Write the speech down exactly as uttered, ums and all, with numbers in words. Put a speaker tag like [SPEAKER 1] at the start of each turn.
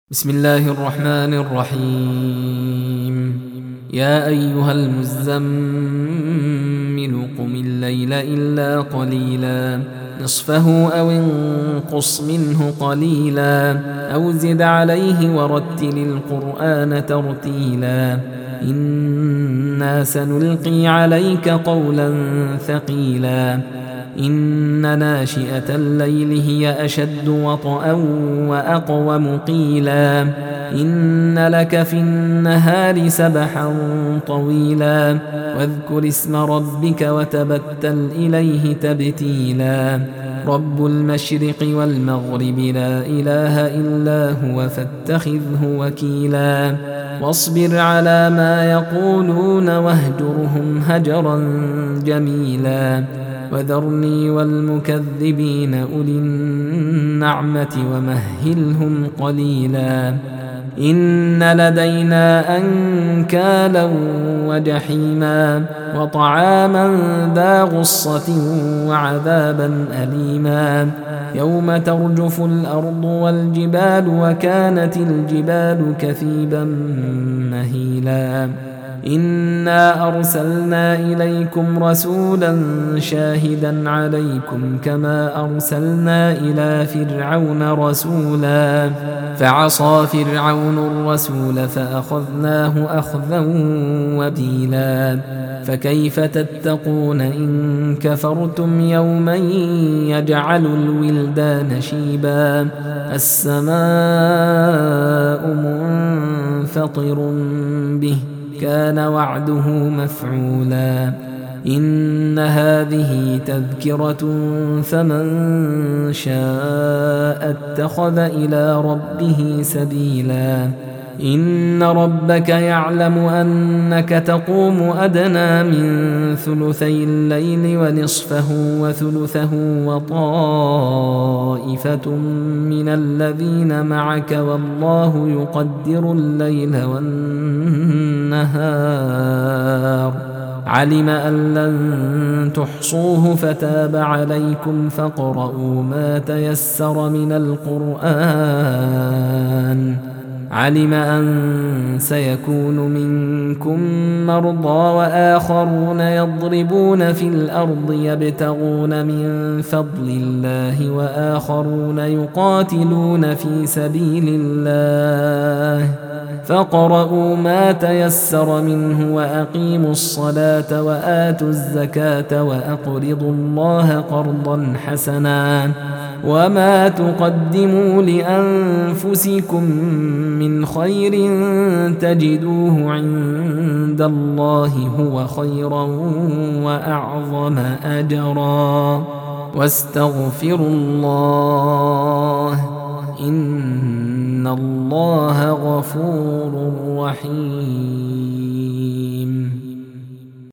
[SPEAKER 1] بسم الله الرحمن الرحيم. يا أيها المزمل قم الليل إلا قليلا نصفه أو انقص منه قليلا أو زد عليه ورتل القرآن ترتيلا إنا سنلقي عليك قولا ثقيلا إن ناشئة الليل هي أشد وطئا وأقوم قيلا إن لك في النهار سبحا طويلا واذكر اسم ربك وتبتل إليه تبتيلا رب المشرق والمغرب لا إله إلا هو فاتخذه وكيلا واصبر على ما يقولون واهجرهم هجرا جميلا وذرني والمكذبين أولي النعمة ومهلهم قليلا إن لدينا أنكالا وجحيما وطعاما ذا غصة وعذابا أليما يوم ترجف الأرض والجبال وكانت الجبال كثيبا مهيلا إنا أرسلنا إليكم رسولا شاهدا عليكم كما أرسلنا إلى فرعون رسولا فعصى فرعون الرسول فأخذناه أخذا وبيلا فكيف تتقون إن كفرتم يوما يجعل الولدان شيبا السماء منفطر به كان وعده مفعولا إن هذه تذكرة فمن شاء اتخذ إلى ربه سبيلا إن ربك يعلم أنك تقوم أدنى من ثلثي الليل ونصفه وثلثه وطائفة من الذين معك والله يقدر الليل والنهار علم أن لن تحصوه فتاب عليكم فاقرؤوا ما تيسر من القرآن علم أن سيكون منكم مرضى وآخرون يضربون في الأرض يبتغون من فضل الله وآخرون يقاتلون في سبيل الله فاقرؤوا ما تيسر منه وأقيموا الصلاة وآتوا الزكاة وأقرضوا الله قرضا حسنا وما تقدموا لأنفسكم من خير تجدوه عند الله هو خيرا وأعظم أجرا واستغفروا الله إن الله غفور رحيم.